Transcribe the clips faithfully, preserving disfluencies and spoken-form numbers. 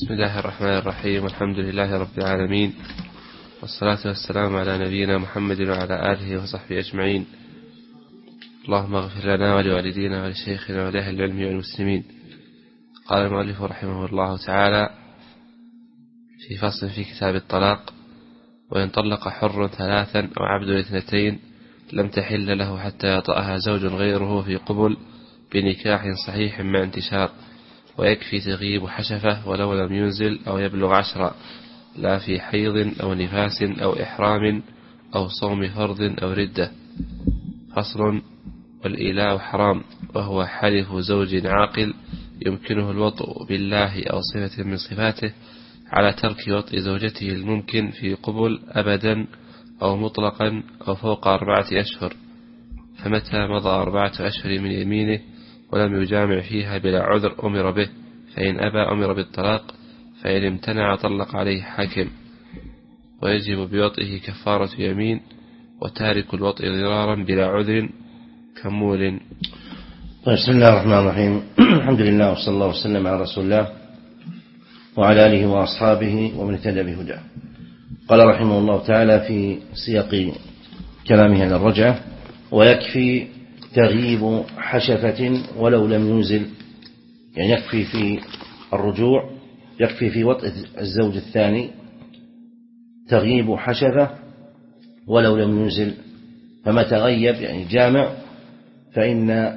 بسم الله الرحمن الرحيم، والحمد لله رب العالمين، والصلاة والسلام على نبينا محمد وعلى آله وصحبه أجمعين. اللهم اغفر لنا ولوالدينا ولشيخنا ولأهل العلم والمسلمين. قال المؤلف رحمه الله تعالى في فصل في كتاب الطلاق: وإن طلق حر ثلاثا أو عبد اثنتين لم تحل له حتى يطأها زوج غيره في قبل بنكاح صحيح مع انتشار، ويكفي تغيب حشفة ولو لم ينزل أو يبلغ عشرة، لا في حيض أو نفاس أو إحرام أو صوم فرض أو ردة. فصل: والإيلاء حرام، وهو حلف زوج عاقل يمكنه الوطء بالله أو صفة من صفاته على ترك وطء زوجته الممكن في قبل أبدا أو مطلقا أو فوق أربعة أشهر، فمتى مضى أربعة أشهر من يمينه ولم يجامع فيها بلا عذر أمر به، فإن أبى أمر بالطلاق، فإن امتنع طلق عليه حاكم، ويجب بوطئه كفارة يمين، وتارك الوطء ضرارا بلا عذر كمول. بسم الله الرحمن الرحيم. الحمد لله وصلى الله وسلم على رسول الله وعلى آله وأصحابه ومن اهتدى بهداه. قال رحمه الله تعالى في سياق كلامه عن الرجعة: ويكفي تغيب حشفة ولو لم ينزل، يعني يكفي في الرجوع، يكفي في وطء الزوج الثاني تغيب حشفة ولو لم ينزل، فما تغيب يعني جامع فإن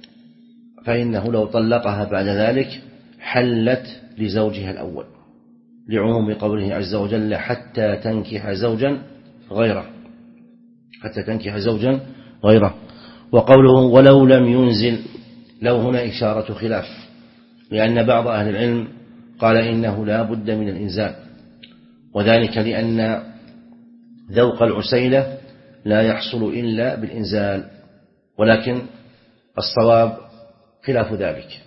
فإنه لو طلقها بعد ذلك حلت لزوجها الأول، لعموم قوله عز وجل: حتى تنكح زوجا غيره، حتى تنكح زوجا غيره. وقوله ولو لم ينزل، لو هنا إشارة خلاف، لأن بعض أهل العلم قال إنه لا بد من الإنزال، وذلك لأن ذوق العسيلة لا يحصل إلا بالإنزال، ولكن الصواب خلاف ذلك،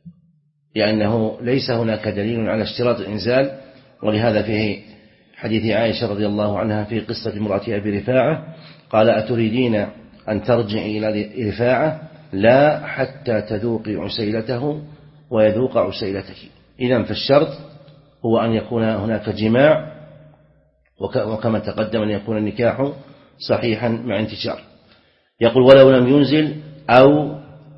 لأنه ليس هناك دليل على اشتراط الإنزال. ولهذا في حديث عائشة رضي الله عنها في قصة امرأة أبي رفاعة قال: أتريدين أن ترجعي إلى رفاعة؟ لا، حتى تذوقي عسيلته ويذوق عسيلتك. إذن فالشرط هو أن يكون هناك جماع، وكما تقدم أن يكون النكاح صحيحا مع انتشار. يقول: ولو لم ينزل أو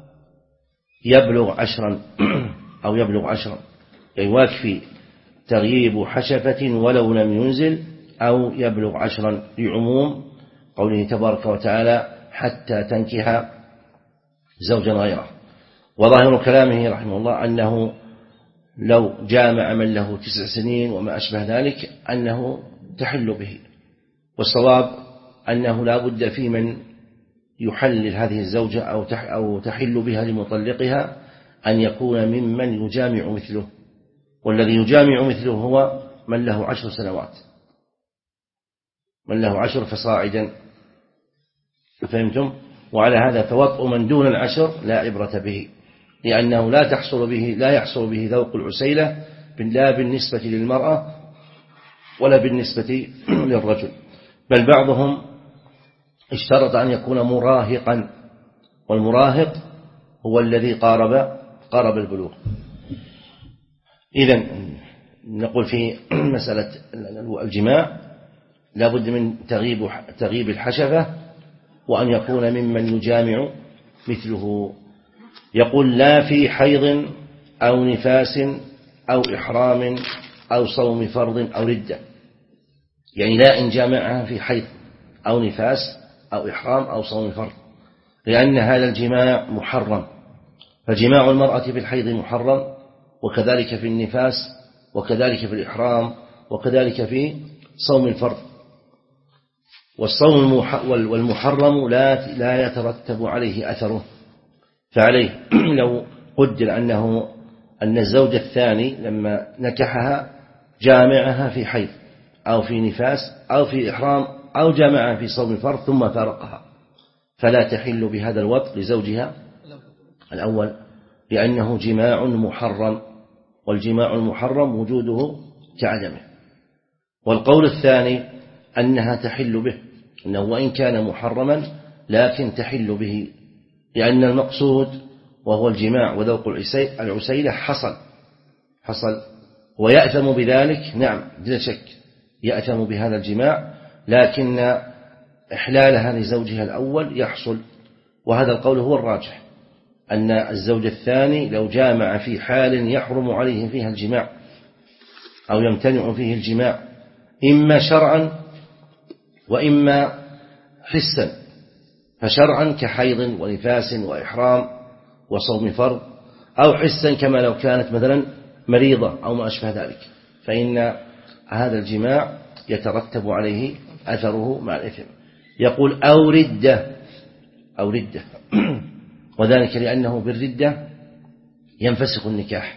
يبلغ عشرا أو يبلغ عشرا، يعني واكفي تغييب حشفة ولو لم ينزل أو يبلغ عشرا، لعموم قوله تبارك وتعالى: حتى تنكح زوجا غيره. وظاهر كلامه رحمه الله أنه لو جامع من له تسع سنين وما أشبه ذلك أنه تحل به، والصواب أنه لا بد في من يحلل هذه الزوجة أو تحل بها لمطلقها أن يكون ممن يجامع مثله، والذي يجامع مثله هو من له عشر سنوات، من له عشر فصاعدا، فهمتم؟ وعلى هذا فوطء من دون العشر لا عبرة به، لأنه لا تحصل به لا يحصل به ذوق العسيلة، لا بالنسبة للمرأة ولا بالنسبة للرجل. بل بعضهم اشترط أن يكون مراهقا، والمراهق هو الذي قارب قارب البلوغ. إذن نقول في مسألة الجماع لا بد من تغيب تغيب الحشفة، وأن يكون ممن يجامع مثله. يقول: لا في حيض أو نفاس أو إحرام أو صوم فرض أو ردة، يعني لا إن جامعها في حيض أو نفاس أو إحرام أو صوم فرض، لأن هذا الجماع محرم، فجماع المرأة في الحيض محرم، وكذلك في النفاس، وكذلك في الإحرام، وكذلك في صوم الفرض. والصوم والمحرم لا لا يترتب عليه أثره، فعليه لو قدر أنه أن الزوج الثاني لما نكحها جامعها في حيض أو في نفاس أو في إحرام أو جامعها في صوم الفرض ثم فارقها، فلا تحل بهذا الوطء لزوجها الأول، لأنه جماع محرم، والجماع المحرم وجوده كعدمه. والقول الثاني أنها تحل به، أنه وإن كان محرما لكن تحل به، لأن المقصود وهو الجماع وذوق العسيلة حصل حصل ويأثم بذلك، نعم بلا شك يأثم بهذا الجماع، لكن إحلالها لزوجها الأول يحصل. وهذا القول هو الراجح، أن الزوج الثاني لو جامع في حال يحرم عليه فيها الجماع أو يمتنع فيه الجماع إما شرعا وإما حسا، فشرعا كحيض ونفاس وإحرام وصوم فرض، أو حسا كما لو كانت مثلا مريضة أو ما أشبه ذلك، فإن هذا الجماع يترتب عليه أثره مع الإثم. يقول أو ردة، أو ردة وذلك لأنه بالردة ينفسخ النكاح.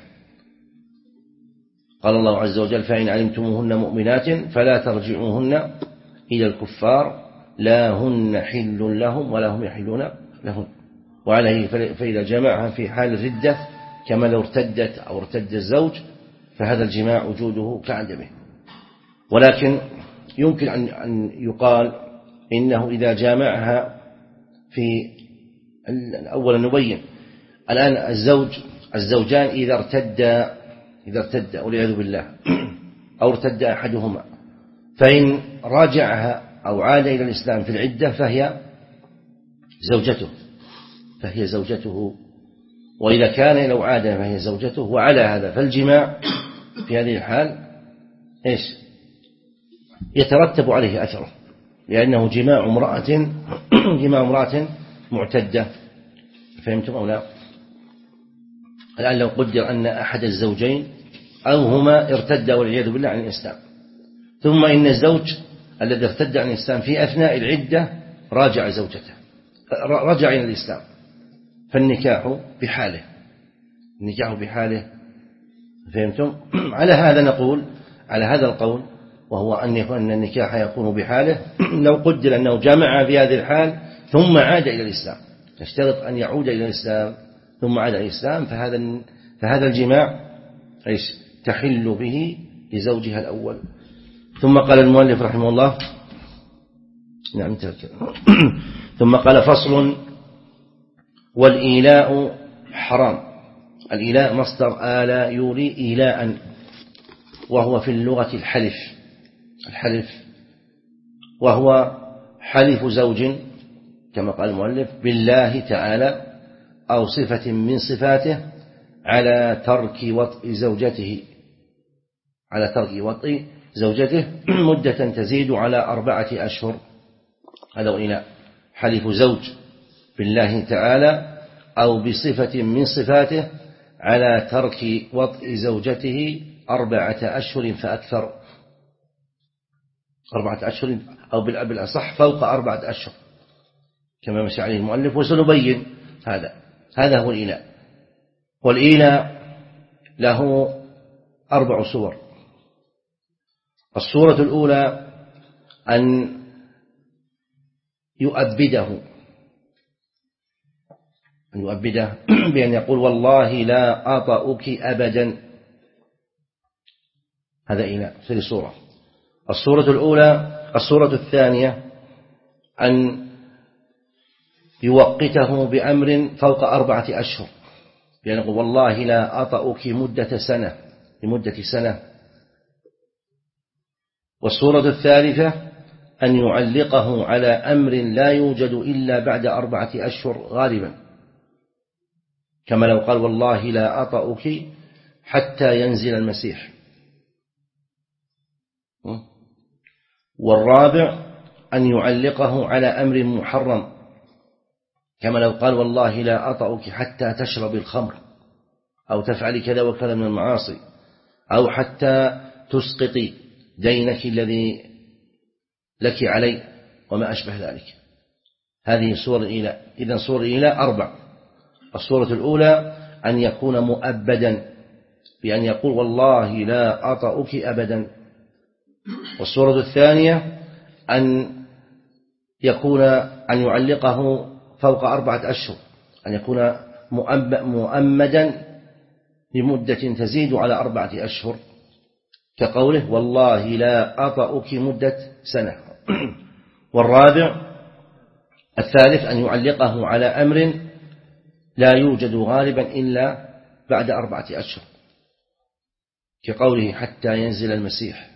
قال الله عز وجل فإن علمتموهن مؤمنات فلا ترجعوهن إلى الكفار لا هن حل لهم ولا هم يحلون لهم. وعليه فإذا جمعها في حال الردة كما لو ارتدت أو ارتد الزوج فهذا الجماع وجوده كعدمه. ولكن يمكن أن يقال إنه إذا جامعها في أولا نبين الآن الزوج الزوجان إذا ارتد إذا ارتد والعياذ بالله أو ارتد أحدهما، فإن راجعها أو عاد إلى الإسلام في العدة فهي زوجته فهي زوجته وإذا كان لو عاد فهي زوجته. وعلى هذا فالجماع في هذه الحال إيش يترتب عليه أثره، لأنه جماع امرأة جماع امرأة معتدة. فهمتم أو لا؟ الآن لو قدر أن أحد الزوجين أو هما ارتد والعياذ بالله عن الإسلام، ثم إن الزوج الذي ارتد عن الإسلام في أثناء العدة راجع زوجته رجع إلى الإسلام، فالنكاح بحاله النكاح بحاله. فهمتم؟ على هذا نقول على هذا القول وهو أن النكاح يكون بحاله لو قدر أنه جامع في هذه الحال ثم عاد إلى الإسلام، نشترط أن يعود إلى الإسلام ثم عاد إلى الإسلام، فهذا فهذا الجماع إيش تحل به لزوجها الأول. ثم قال المؤلف رحمه الله نعم ثم قال فصل والإيلاء حرام. الإيلاء مصدر آل يولي إيلاء، وهو في اللغة الحلف الحلف وهو حلف زوج كما قال المؤلف بالله تعالى أو صفة من صفاته على ترك وطء زوجته على ترك وطء زوجته مدة تزيد على أربعة أشهر. هذا وإيلاء حلف زوج بالله تعالى أو بصفة من صفاته على ترك وطء زوجته أربعة أشهر فأكثر، أربعة أشهر أو بالأصح فوق أربعة أشهر كما مشى عليه المؤلف، وسنبين هذا. هذا هو الإيلاء. والإيلاء له أربع صور. الصورة الأولى أن يؤبده أن يؤبده بأن يقول والله لا أطأك أبدا، هذا إيلاء في الصورة. الصورة الأولى. الصورة الثانية أن يوقته بأمر فوق أربعة أشهر، بأن يقول والله لا أطأك مدة سنة لمدة سنة. والصورة الثالثة أن يعلقه على أمر لا يوجد إلا بعد أربعة أشهر غالبا، كما لو قال والله لا أطأك حتى ينزل المسيح. والرابع أن يعلقه على أمر محرم، كما لو قال والله لا أطأك حتى تشرب الخمر أو تفعل كذا وكذا من المعاصي أو حتى تسقطي دينك الذي لك علي وما أشبه ذلك. هذه صور الإيلاء. إذن صور الإيلاء أربع. الصورة الأولى أن يكون مؤبدا بأن يقول والله لا أطأك أبدا. والصورة الثانية أن يكون أن يعلقه فوق أربعة أشهر، أن يكون مؤمدا لمدة تزيد على أربعة أشهر، كقوله والله لا أطأك مدة سنة. والرابع الثالث أن يعلقه على أمر لا يوجد غالبا إلا بعد أربعة أشهر، كقوله حتى ينزل المسيح.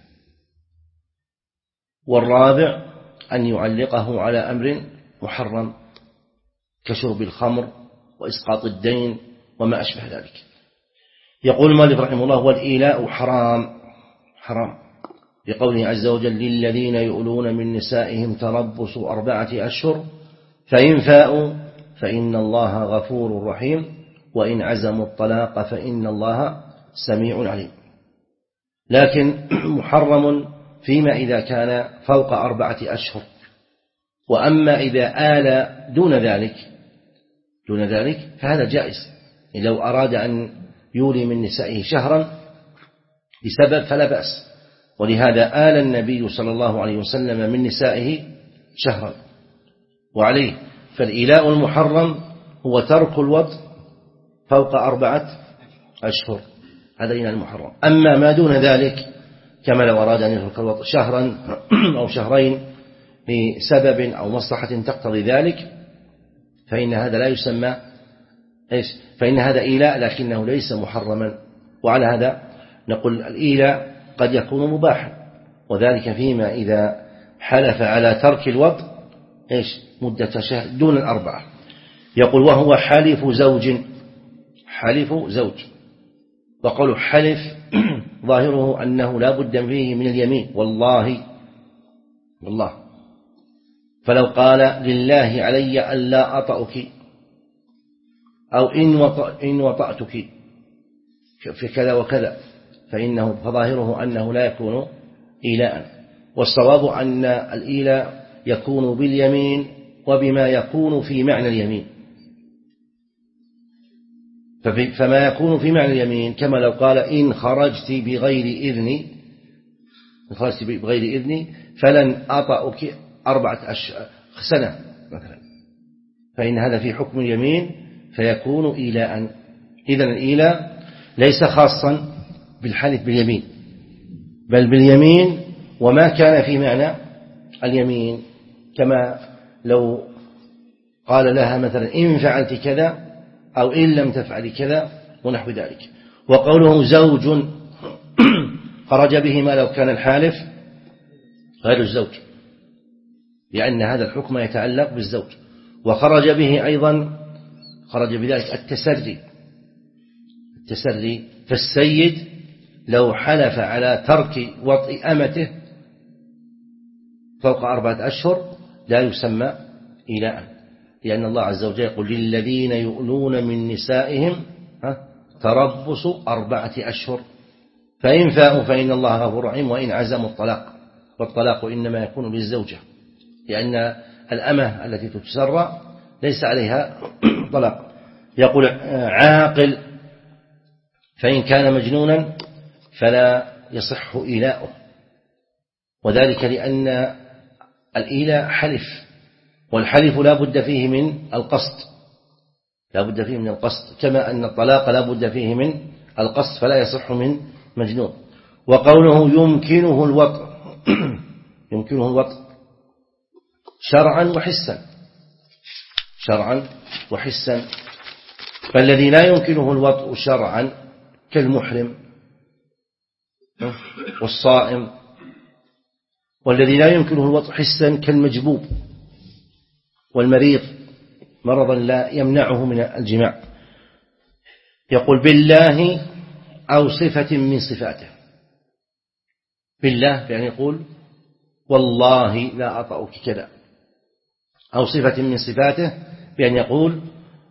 والرابع أن يعلقه على أمر محرم كشرب الخمر وإسقاط الدين وما أشبه ذلك. يقول المؤلف رحمه الله: والإيلاء حرام حرام بقوله عز وجل: للذين يؤلون من نسائهم تربص أربعة أشهر فإن فاءوا فإن الله غفور رحيم وإن عزموا الطلاق فإن الله سميع عليم. لكن محرم فيما إذا كان فوق أربعة أشهر. وأما إذا آل دون ذلك دون ذلك فهذا جائز. لو أراد أن يولي من نسائه شهرا بسبب فلا بأس. ولهذا آل النبي صلى الله عليه وسلم من نسائه شهرا وعليه. فالإيلاء المحرم هو ترك الوطء فوق أربعة أشهر، هذا إيلاء المحرم. أما ما دون ذلك كما لو أراد أن يترك الوطء شهرا أو شهرين بسبب أو مصلحة تقتضي ذلك فإن هذا لا يسمى إيش؟ فإن هذا إيلاء لكنه ليس محرما. وعلى هذا نقول الإيلاء قد يكون مباحا، وذلك فيما إذا حلف على ترك الوطء إيش مدة شهر دون الأربعة. يقول: وهو حلف زوج حلف زوج وقوله حلف ظاهره أنه لا بد فيه من اليمين، والله والله. فلو قال: لله علي ألا أطأك، أو إن, وط... إن وطأتك في كذا وكذا، فإنه فظاهره أنه لا يكون إيلاء. والصواب أن الإيلاء يكون باليمين وبما يكون في معنى اليمين. فما يكون في معنى اليمين كما لو قال: إن خرجت بغير إذني إن خرجت بغير إذني فلن أطأك أربعة أشهر سنة مثلا، فإن هذا في حكم اليمين فيكون إيلاء. إذن الإيلاء ليس خاصا بالحلف باليمين، بل باليمين وما كان في معنى اليمين، كما لو قال لها مثلا: إن فعلت كذا أو إن لم تفعل كذا ونحو ذلك. وقوله زوج خرج به ما لو كان الحالف غير الزوج، لأن هذا الحكم يتعلق بالزوج. وخرج به أيضا خرج بذلك التسري التسري فالسيد لو حلف على ترك وطئ أمته فوق أربعة أشهر لا يسمى إيلاء، لأن الله عز وجل يقول: للذين يؤلون من نسائهم تربص أربعة أشهر فإن فاءوا فإن الله غفور رحيم وإن عزموا الطلاق. والطلاق إنما يكون للزوجة، لأن الأمة التي تتسرى ليس عليها طلاق. يقول: عاقل فإن كان مجنونا فلا يصح إيلاؤه، وذلك لأن الإيلاء حلف، والحلف لا بد فيه من القصد لا بد فيه من القصد كما أن الطلاق لا بد فيه من القصد، فلا يصح من مجنون. وقوله يمكنه الوطء يمكنه الوطء شرعا وحسا شرعا وحسا فالذي لا يمكنه الوطء شرعا كالمحرم والصائم، والذي لا يمكنه الوطء حسا كالمجبوب والمريض مرضا لا يمنعه من الجماع. يقول: بالله أو صفة من صفاته. بالله يعني يقول: والله لا أطأك كذا، أو صفة من صفاته بأن يقول: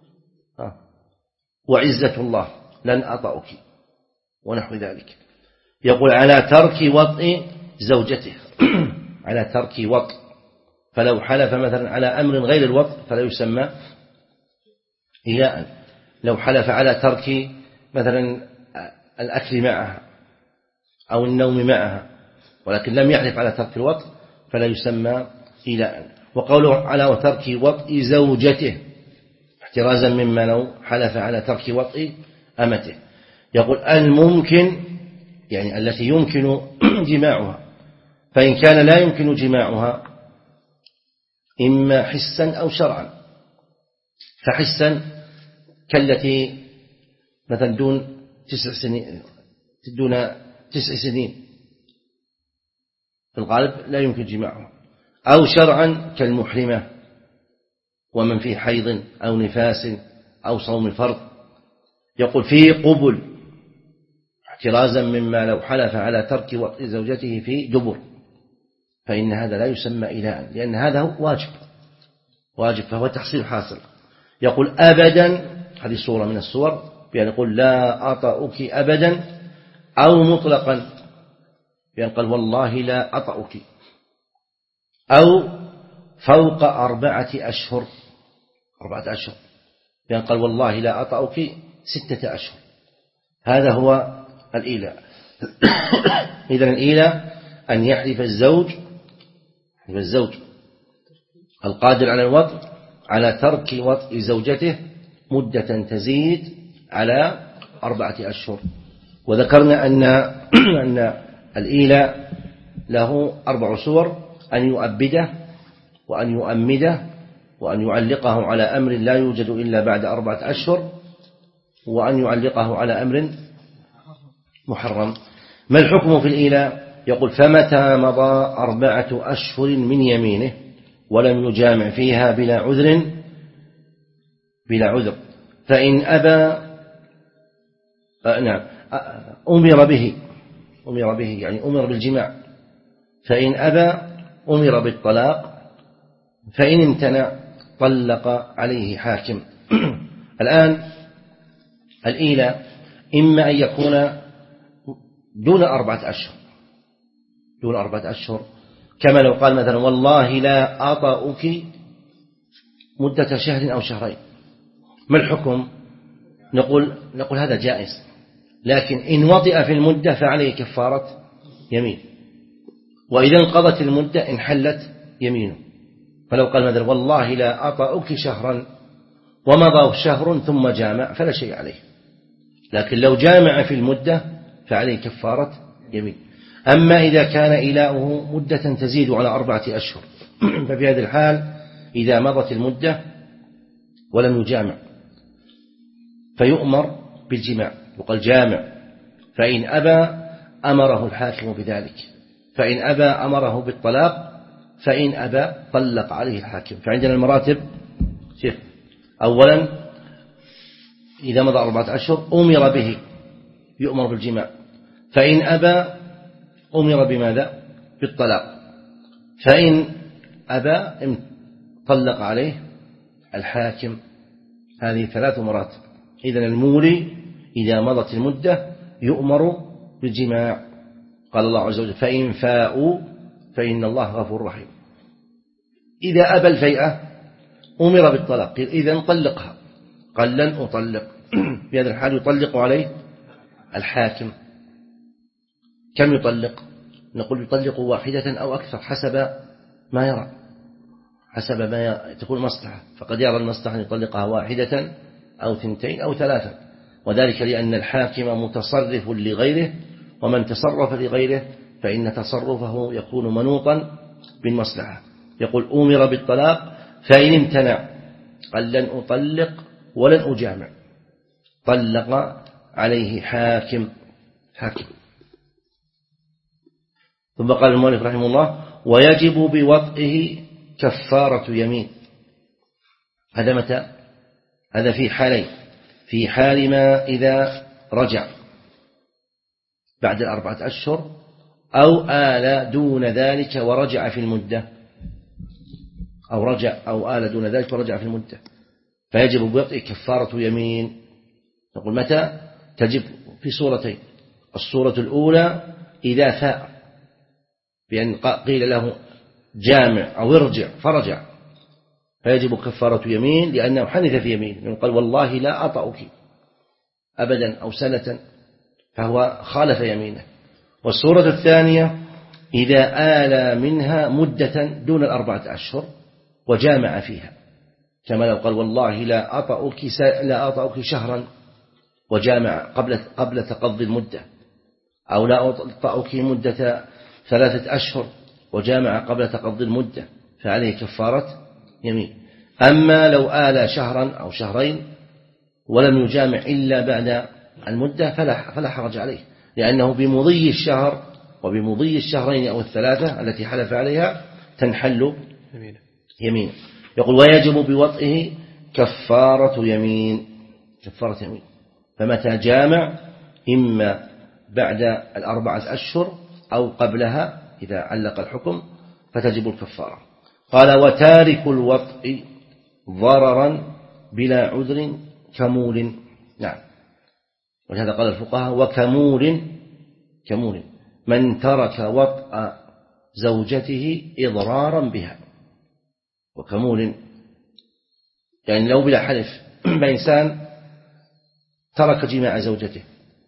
وعزة الله لن أطأك ونحو ذلك. يقول: على ترك وطء زوجته على ترك وطء، فلو حلف مثلا على أمر غير الوطء فلا يسمى إيلاء. لو حلف على ترك مثلا الأكل معها أو النوم معها ولكن لم يحلف على ترك الوطء فلا يسمى إيلاء. وقوله: على ترك وطء زوجته احترازا مما لو حلف على ترك وطء أمته. يقول: الممكن يعني التي يمكن جماعها، فإن كان لا يمكن جماعها إما حسا أو شرعا. فحسا كالتي مثلا دون تسع سنين دون تسع سنين في الغالب لا يمكن جماعه. أو شرعا كالمحرمة ومن في حيض أو نفاس أو صوم فرض. يقول فيه قبل احترازا مما لو حلف على ترك وطء زوجته في دبر، فإن هذا لا يسمى إلاء، لأن هذا هو واجب واجب فهو تحصيل حاصل. يقول أبدا، هذه صورة من الصور، بأن يقول لا أطأك أبدا، أو مطلقا بأن قال والله لا أطأك، أو فوق أربعة أشهر أربعة أشهر بأن قال والله لا أطأك ستة أشهر. هذا هو الإيلاء. إذن الإيلاء أن يحلف الزوج الزوج القادر على الوطء على ترك وطء زوجته مدة تزيد على أربعة أشهر. وذكرنا أن أن الإيلاء له أربع صور: أن يؤبده، وأن يؤمده، وأن يعلقه على أمر لا يوجد إلا بعد أربعة أشهر، وأن يعلقه على أمر محرم. ما الحكم في الإيلاء؟ يقول فمتى مضى أربعة أشهر من يمينه ولم يجامع فيها بلا عذر بلا عذر فإن أبى آه نعم أمر به أمر به يعني أمر بالجماع، فإن أبى أمر بالطلاق، فإن امتنع طلق عليه حاكم. الآن الإيلاء إما أن يكون دون أربعة أشهر دون أربعة أشهر كما لو قال مثلا والله لا أطأك مدة شهر أو شهرين. ما الحكم؟ نقول نقول هذا جائز، لكن إن وطئ في المدة فعليه كفارة يمين، وإذا انقضت المدة انحلت يمينه. فلو قال مثلا والله لا أطأك شهرا ومضى شهر ثم جامع فلا شيء عليه، لكن لو جامع في المدة فعليه كفارة يمين. أما إذا كان إيلاؤه مدة تزيد على أربعة أشهر ففي هذه الحال إذا مضت المدة ولم يجامع فيؤمر بالجماع، وقال جامع، فإن أبى أمره الحاكم بذلك، فإن أبى أمره بالطلاق، فإن أبى طلق عليه الحاكم. فعندنا المراتب شيخ: أولا إذا مضى أربعة أشهر أمر به يؤمر بالجماع، فإن أبى أمر بماذا؟ بالطلاق، فإن أبى طلق عليه الحاكم. هذه ثلاث مراتب. إذن المولي إذا مضت المدة يؤمر بالجماع. قال الله عز وجل فإن فاءوا فإن الله غفور رحيم. إذا أبى الفيئة أمر بالطلاق، قيل إذن طلقها، قال لن أطلق. في هذا الحال يطلق عليه الحاكم. كم يطلق؟ نقول يطلق واحدة أو أكثر حسب ما يرى، حسب ما تكون مصلحة، فقد يرى المصلحة أن يطلقها واحدة أو ثنتين أو ثلاثة، وذلك لأن الحاكم متصرف لغيره، ومن تصرف لغيره فإن تصرفه يكون منوطا بالمصلحة. يقول أمر بالطلاق، فإن امتنع قال لن أطلق ولن أجامع، طلق عليه حاكم حاكم. ثم قال المؤلف رحمه الله ويجب بوطئه كفارة يمين. هذا متى؟ هذا في حالين: في حال ما إذا رجع بعد الأربعة أشهر، أو آل دون ذلك ورجع في المدة، أو رجع أو آل دون ذلك ورجع في المدة، فيجب بوطئه كفارة يمين. نقول متى؟ تجب في صورتين: الصورة الأولى إذا فاء، بأن قيل له جامع أو ارجع فرجع، فيجب كفارة يمين لأنه حنث في يمين، قال والله لا أطأك أبدا أو سنة، فهو خالف يمينه. والصورة الثانية إذا آل منها مدة دون الأربعة أشهر وجامع فيها، كما لو قال والله لا أطأك لا أطأك شهرا وجامع قبل قبل تقضي المدة، أو لا أطأك مدة ثلاثة أشهر وجامع قبل تقضي المدة، فعليه كفارة يمين. أما لو آل شهرا أو شهرين ولم يجامع إلا بعد المدة فلا فلا حرج عليه، لأنه بمضي الشهر وبمضي الشهرين أو الثلاثة التي حلف عليها تنحل يمين. يقول ويجب بوطئه كفارة يمين، كفارة يمين. فمتى جامع إما بعد الأربعة أشهر أو قبلها إذا علق الحكم فتجب الكفارة. قال وتارك الوطء ضررا بلا عذر كمول. نعم، ولهذا قال الفقهاء وكمول كمول من ترك وطء زوجته إضرارا بها. وكمول يعني لو بلا حلف بإنسان ترك جماع زوجته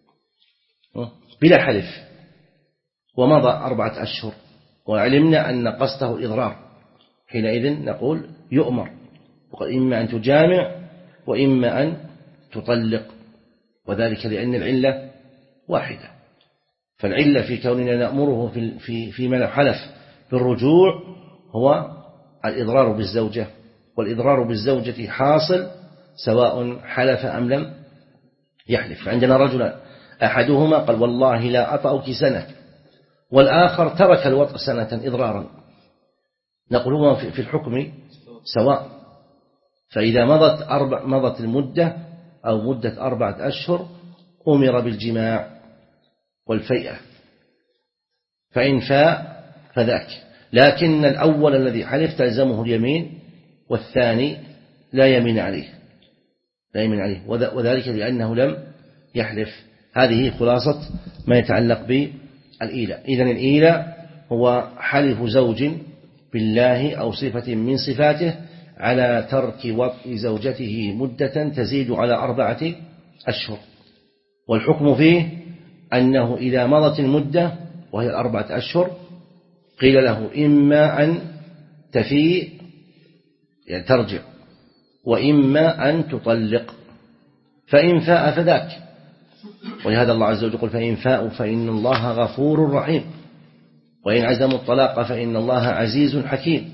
بلا حلف ومضى أربعة أشهر وعلمنا أن قصده الإضرار، حينئذ نقول يؤمر، وقال إما أن تجامع وإما أن تطلق، وذلك لأن العلة واحدة. فالعلة في كوننا نأمره في في فيما لو حلف بالرجوع هو الإضرار بالزوجة، والإضرار بالزوجة حاصل سواء حلف أم لم يحلف. عندنا رجلا أحدهما قال والله لا أطأك سنة، والآخر ترك الوطء سنة إضرارا، نقول هو في الحكم سواء. فإذا مضت أربع مضت المدة أو مدة أربعة أشهر أمر بالجماع والفيئة، فإن فاء فذاك. لكن الأول الذي حلف تلزمه اليمين، والثاني لا يمين عليه لا يمين عليه وذلك لأنه لم يحلف. هذه خلاصة ما يتعلق بالإيلاء. إذن الإيلاء هو حلف زوج بالله أو صفة من صفاته على ترك وطء زوجته مدة تزيد على أربعة أشهر، والحكم فيه أنه إذا مضت المدة وهي أربعة أشهر قيل له إما أن تفيء يعني ترجع وإما أن تطلق، فإن فاء فذاك. ولهذا الله عز وجل يقول فإن فاءوا فإن الله غفور رحيم، وإن عزموا الطلاق فإن الله عزيز حكيم،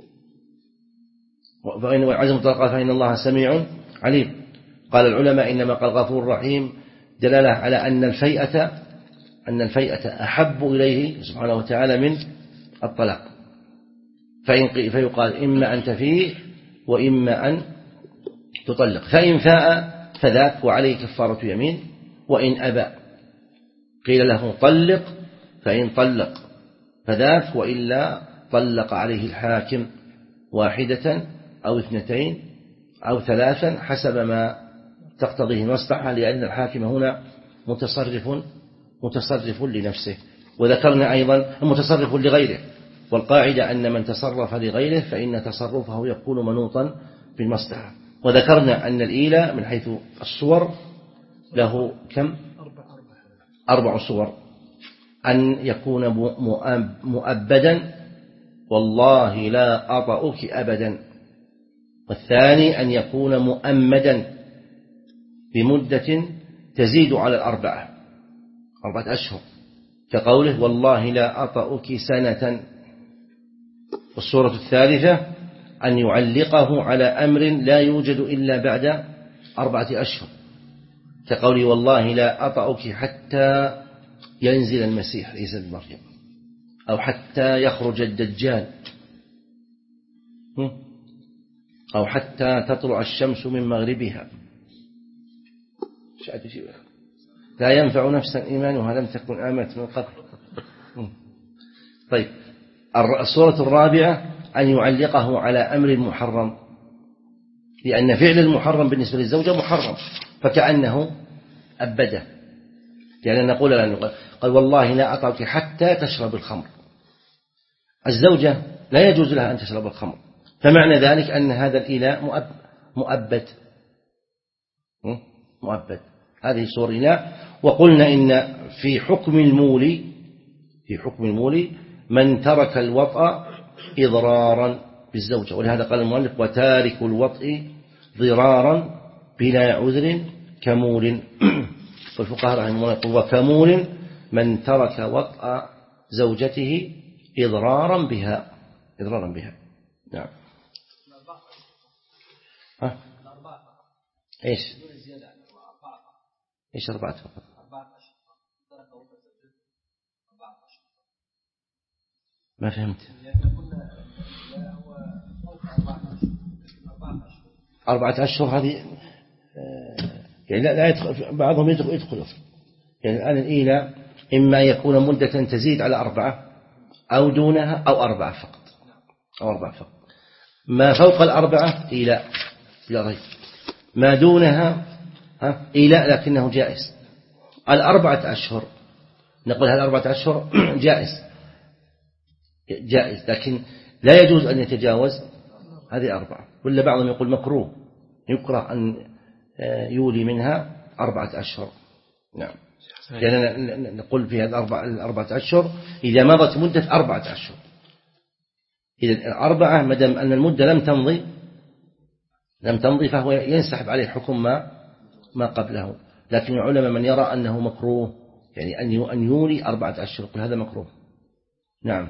وإن عزموا الطلاق فإن الله سميع عليم. قال العلماء إنما قال غفور رحيم دلالة على أن الفيئة أن الفيئة أحب إليه سبحانه وتعالى من الطلاق، فإن فيقال إما أن تفيء وإما أن تطلق. فإن فاء فذاك وعليه كفارة يمين، وإن أبى قيل له طلق، فإن طلق فذاك، وإلا طلق عليه الحاكم واحدة أو اثنتين أو ثلاثا حسب ما تقتضيه المصلحة، لأن الحاكم هنا متصرف متصرف لنفسه. وذكرنا أيضا متصرف لغيره، والقاعدة أن من تصرف لغيره فإن تصرفه يكون منوطا بالمصلحة. وذكرنا أن الإيلاء من حيث الصور له كم؟ أربع صور: أن يكون مؤبدا والله لا أطأك أبدا، والثاني أن يكون مؤمدا بمدة تزيد على الأربعة أربعة أشهر كقوله والله لا أطأك سنة. والصورة الثالثة أن يعلقه على أمر لا يوجد إلا بعد أربعة أشهر كقوله والله لا أطأك حتى ينزل المسيح عيسى بن مريم، أو حتى يخرج الدجال، أو حتى تطلع الشمس من مغربها. لا ينفع نفسا إيمانها لم تكن آمنت من قبل. طيب، الصورة الرابعة أن يعلقه على أمر محرم، لأن فعل المحرم بالنسبة للزوجة محرم، فكأنه أبده. لأن نقول له قال والله لا أطأك حتى تشرب الخمر، الزوجة لا يجوز لها أن تشرب الخمر، فمعنى ذلك أن هذا الإيلاء مؤبد مؤبد. هذه صور إيلاء. وقلنا إن في حكم المولي في حكم المولي من ترك الوطأ إضرارا بالزوجة، ولهذا قال المؤلف وتارك الوطء ضرارا بلا عذر كمول. والفقهاء رحمهم الله يقول وكمول من ترك وطأ زوجته إضرارا بها إضرارا بها. نعم. ها؟ إيش إيش أربعة فقط؟ ما فهمت. أربعة أشهر هذه يعني لا, لا يدخل، بعضهم يدخل يدخل يعني الآن الإيلاء إما يكون مدة تزيد على أربعة أو دونها أو أربعة فقط أو أربعة فقط. ما فوق الأربعة إيلاء لا ريب، ما دونها إيلاء لكنه جائز. الأربعة أشهر نقول هذه أربعة أشهر جائز جائز لكن لا يجوز أن يتجاوز هذه أربعة، ولا بعضهم يقول مكروه يكره أن يولي منها أربعة أشهر. نعم يعني نقول في هذه الأربعة الأربعة أشهر إذا مضت مدة أربعة أشهر، إذا الأربعة مدام أن المدة لم تمضي لم تمضي فهو ينسحب عليه حكم ما ما قبله. لكن العلماء من يرى أنه مكروه يعني أن أن يولي أربعة أشهر يقول هذا مكروه. نعم.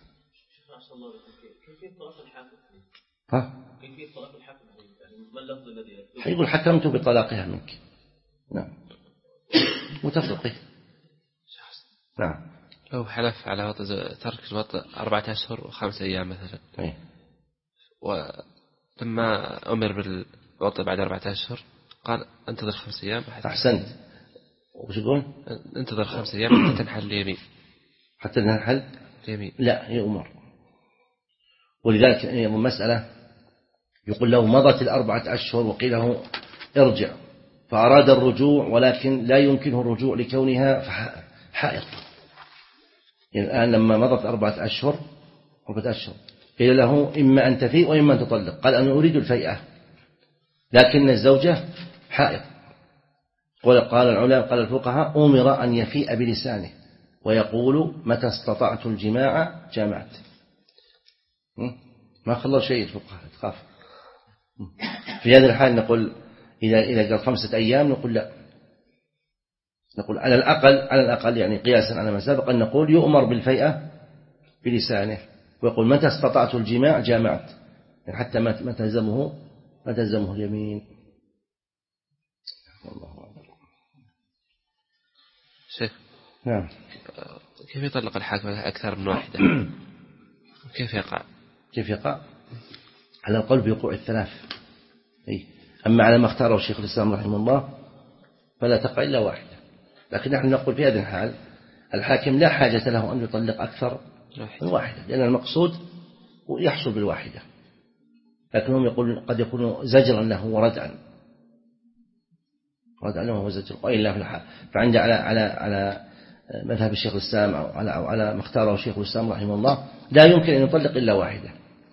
كيفية طلاق الحاكم؟ ها؟ كيفية طلاق الحاكم يعني ما اللفظ الذي حيقول حكمت بطلاقها منك. نعم وتفرقه. نعم. لو حلف على وطء ترك الوطء أربعة أشهر وخمس أيام مثلا أي. ولما أمر بالوطء بعد أربعة أشهر قال انتظر خمس أيام. أحسنت. وش يقول؟ انتظر خمس أيام حتى تنحل اليمين. حتى تنحل اليمين. لا يؤمر. ولذلك مسألة يقول له مضت الأربعة أشهر وقيل له ارجع فأراد الرجوع ولكن لا يمكنه الرجوع لكونها حائض. يعني الآن لما مضت أربعة أشهر أربعة أشهر قيل له إما أن تفيء وإما أن تطلق، قال أنا أريد الفيئة لكن الزوجة حائض. قال العلماء قال الفقهاء أمر أن يفيء بلسانه ويقول متى استطعت الجماع جامعت. ما خلوا شيء الفقهاء تخاف. في هذا الحال نقول إذا إذا قال خمسة أيام نقول لا، نقول على الأقل على الأقل يعني قياسا على ما سبق أن نقول يؤمر بالفيئة بلسانه ويقول متى استطعت الجماع جامعت يعني حتى ما تلزمه ما تلزمه اليمين. والله شيخ. نعم. كيف يطلق الحاكم أكثر من واحدة؟ كيف يقع؟ كيف يقع؟ على القول بوقوع الثلاث. أي. أما على ما اختاره الشيخ الإسلام رحمه الله فلا تقع إلا واحدة. لكن نحن نقول في هذه الحال الحاكم لا حاجة له أن يطلق أكثر من واحدة لأن المقصود يحصل بالواحدة، لكنهم يقول قد يكون زجرا له وردعا ردعا له وزجر وإلا في الحال. فعند على على على مذهب الشيخ الإسلام أو على أو على ما اختاره الشيخ الإسلام رحمه الله لا يمكن أن يطلق إلا واحدة،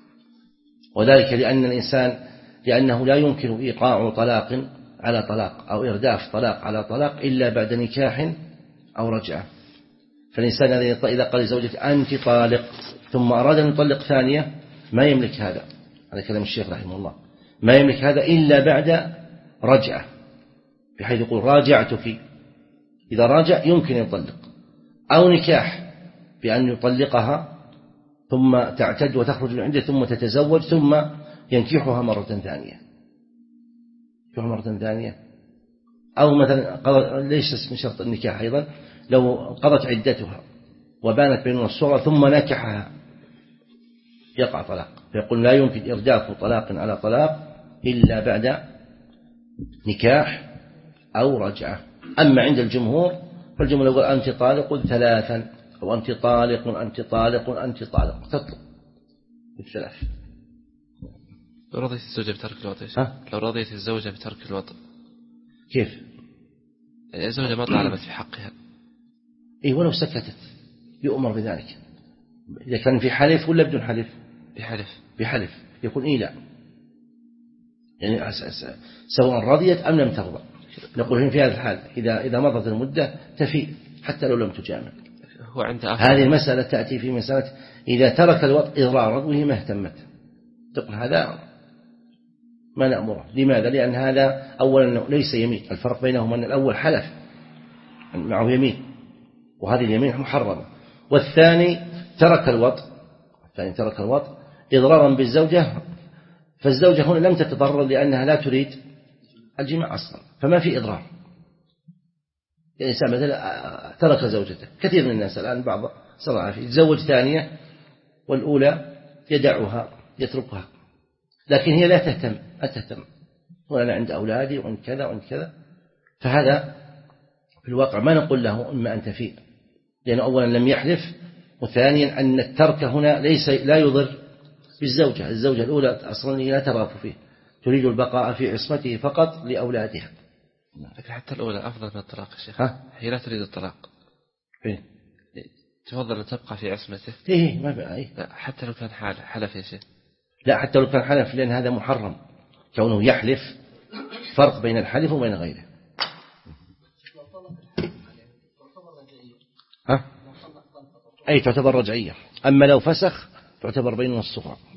وذلك لأن الإنسان لأنه لا يمكن إيقاع طلاق على طلاق أو إرداف طلاق على طلاق إلا بعد نكاح أو رجعة. فالإنسان إذا قال لزوجته أنت طالق ثم أراد أن يطلق ثانية ما يملك هذا، هذا كلام الشيخ رحمه الله، ما يملك هذا إلا بعد رجعة، بحيث يقول راجعتك، إذا راجع يمكن يطلق، أو نكاح بأن يطلقها ثم تعتد وتخرج من عنده ثم تتزوج ثم ينكحها مرة ثانية ينكحها مرة ثانية أو مثلا ليس من شرط النكاح أيضا لو قضت عدتها وبانت بيننا الصغرى ثم نكحها يقع طلاق، فيقول لا يمكن إرداف طلاق على طلاق إلا بعد نكاح أو رجعة. أما عند الجمهور فالجمهور يقول أنت طالق ثلاثا أو أنت طالق أنت طالق أنت طالق تطلق بالثلاث. لو رضيت الزوجة بترك الوطء لو رضيت الزوجة بترك الوطء كيف؟ يعني الزوجة ما طالبت في حقها إيه ولو سكتت يؤمر بذلك. إذا كان في حلف ولا بدون حلف؟ بحلف بحلف يقول إيه لا، يعني سواء رضيت أم لم ترضى. نقول في هذا الحال إذا إذا مضت المدة تفيء حتى لو لم تجامع. هو عند هذه المسألة تأتي في مسألة إذا ترك الوطء إضرارا وهي ما اهتمت تقول هذا ما نأمره. لماذا؟ لأن هذا أولا ليس يمين، الفرق بينهما أن الأول حلف معه يمين وهذه اليمين محرمة، والثاني ترك الوطء الثاني ترك الوطء إضرارا بالزوجة، فالزوجة هنا لم تتضرر لأنها لا تريد الجماع أصلا فما في إضرار. الإنسان مثلا ترك زوجته، كثير من الناس الآن بعض صراحة يتزوج ثانية والأولى يدعها يتركها، لكن هي لا تهتم لا تهتم وأنا عند أولادي وعند كذا وعند كذا. فهذا في الواقع ما نقول له إما أن تفيء، لأن أولا لم يحلف، وثانيا أن الترك هنا ليس لا يضر بالزوجة. الزوجة الأولى أصلا لا ترغب فيه، تريد البقاء في عصمته فقط لأولادها. لكن حتى الأولى أفضل من الطلاق يا شيخ. ها؟ هي لا تريد الطلاق. إيه؟ تفضل أن تبقى في عصمته. إيه ما بقى إيه؟ لا حتى لو كان حال حلف يا شيخ. لا حتى لو كان حلف، لأن هذا محرم كونه يحلف. فرق بين الحلف وبين غيره. ها؟ أي تعتبر رجعية، أما لو فسخ تعتبر بيننا الصغرى.